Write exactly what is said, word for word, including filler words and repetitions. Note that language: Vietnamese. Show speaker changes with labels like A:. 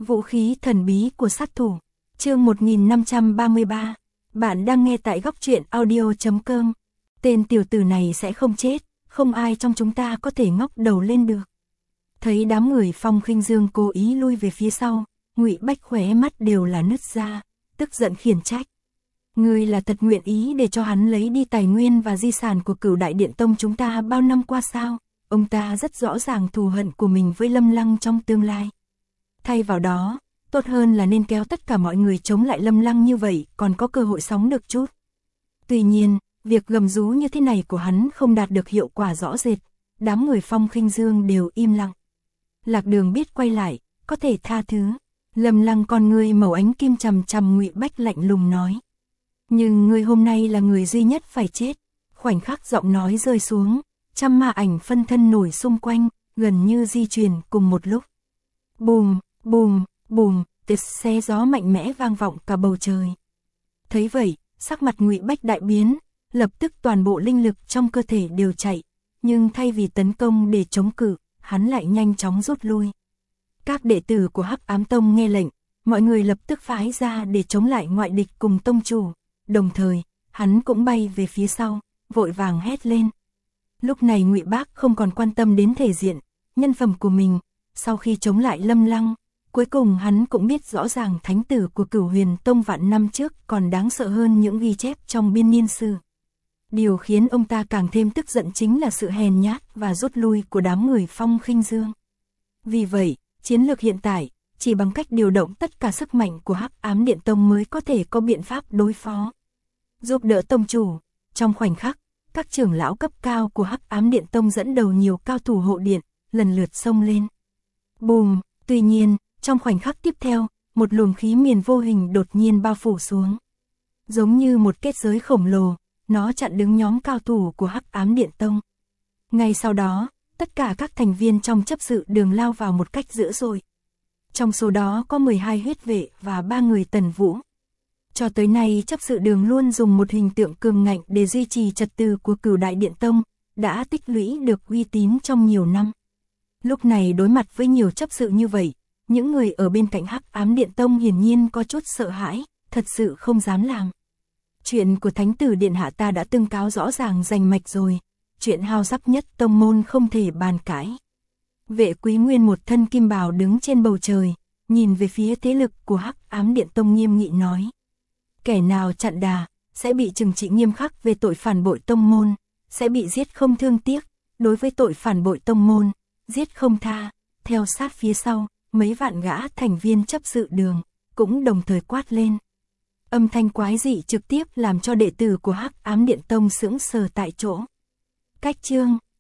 A: Vũ khí thần bí của sát thủ. Chương một nghìn năm trăm ba mươi ba. Bạn đang nghe tại góc truyện audio chấm com. Tên tiểu tử này sẽ không chết, không ai trong chúng ta có thể ngóc đầu lên được. Thấy đám người Phong Khinh Dương cố ý lui về phía sau, Ngụy Bách khóe mắt đều là nứt ra, tức giận khiển trách. Ngươi là thật nguyện ý để cho hắn lấy đi tài nguyên và di sản của Cửu Đại Điện Tông chúng ta bao năm qua sao? Ông ta rất rõ ràng thù hận của mình với Lâm Lăng trong tương lai. Thay vào đó, tốt hơn là nên kéo tất cả mọi người chống lại Lâm Lăng, như vậy còn có cơ hội sống được chút. Tuy nhiên, việc gầm rú như thế này của hắn không đạt được hiệu quả rõ rệt, đám người Phong Khinh Dương đều im lặng. Lạc Đường biết quay lại, có thể tha thứ. Lâm Lăng con ngươi màu ánh kim chằm chằm Ngụy Bách lạnh lùng nói. Nhưng ngươi hôm nay là người duy nhất phải chết. Khoảnh khắc giọng nói rơi xuống, trăm ma ảnh phân thân nổi xung quanh, gần như di chuyển cùng một lúc. Bùm, bùm, bùm, tiếng xe gió mạnh mẽ vang vọng cả bầu trời. Thấy vậy, sắc mặt Ngụy Bách đại biến, lập tức toàn bộ linh lực trong cơ thể đều chạy, nhưng thay vì tấn công để chống cự, hắn lại nhanh chóng rút lui. Các đệ tử của Hắc Ám Tông nghe lệnh, mọi người lập tức phái ra để chống lại ngoại địch cùng tông chủ, đồng thời, hắn cũng bay về phía sau, vội vàng hét lên. Lúc này Ngụy Bác không còn quan tâm đến thể diện, nhân phẩm của mình, sau khi chống lại Lâm Lăng, cuối cùng hắn cũng biết rõ ràng thánh tử của Cửu Huyền Tông vạn năm trước còn đáng sợ hơn những ghi chép trong biên niên sử. Điều khiến ông ta càng thêm tức giận chính là sự hèn nhát và rút lui của đám người Phong Khinh Dương. Vì vậy, chiến lược hiện tại, chỉ bằng cách điều động tất cả sức mạnh của Hắc Ám Điện Tông mới có thể có biện pháp đối phó. Giúp đỡ tông chủ, trong khoảnh khắc, các trưởng lão cấp cao của Hắc Ám Điện Tông dẫn đầu nhiều cao thủ hộ điện, lần lượt xông lên. Bùm, tuy nhiên, trong khoảnh khắc tiếp theo, một luồng khí miền vô hình đột nhiên bao phủ xuống. Giống như một kết giới khổng lồ, nó chặn đứng nhóm cao thủ của Hắc Ám Điện Tông. Ngay sau đó, tất cả các thành viên trong chấp sự đường lao vào một cách dữ dội. Trong số đó có mười hai huyết vệ và ba người Tần Vũ. Cho tới nay chấp sự đường luôn dùng một hình tượng cường ngạnh để duy trì trật tự của Cửu Đại Điện Tông, đã tích lũy được uy tín trong nhiều năm. Lúc này đối mặt với nhiều chấp sự như vậy, những người ở bên cạnh Hắc Ám Điện Tông hiển nhiên có chút sợ hãi, thật sự không dám làm. Chuyện của Thánh tử Điện Hạ ta đã tương cáo rõ ràng rành mạch rồi, chuyện hao sắc nhất tông môn không thể bàn cãi. Vệ Quý Nguyên một thân kim bào đứng trên bầu trời, nhìn về phía thế lực của Hắc Ám Điện Tông nghiêm nghị nói. Kẻ nào chặn đà, sẽ bị trừng trị nghiêm khắc về tội phản bội tông môn, sẽ bị giết không thương tiếc, đối với tội phản bội tông môn, giết không tha. Theo sát phía sau, mấy vạn gã thành viên chấp sự đường, cũng đồng thời quát lên. Âm thanh quái dị trực tiếp làm cho đệ tử của Hắc Ám Điện Tông sững sờ tại chỗ. Cách chương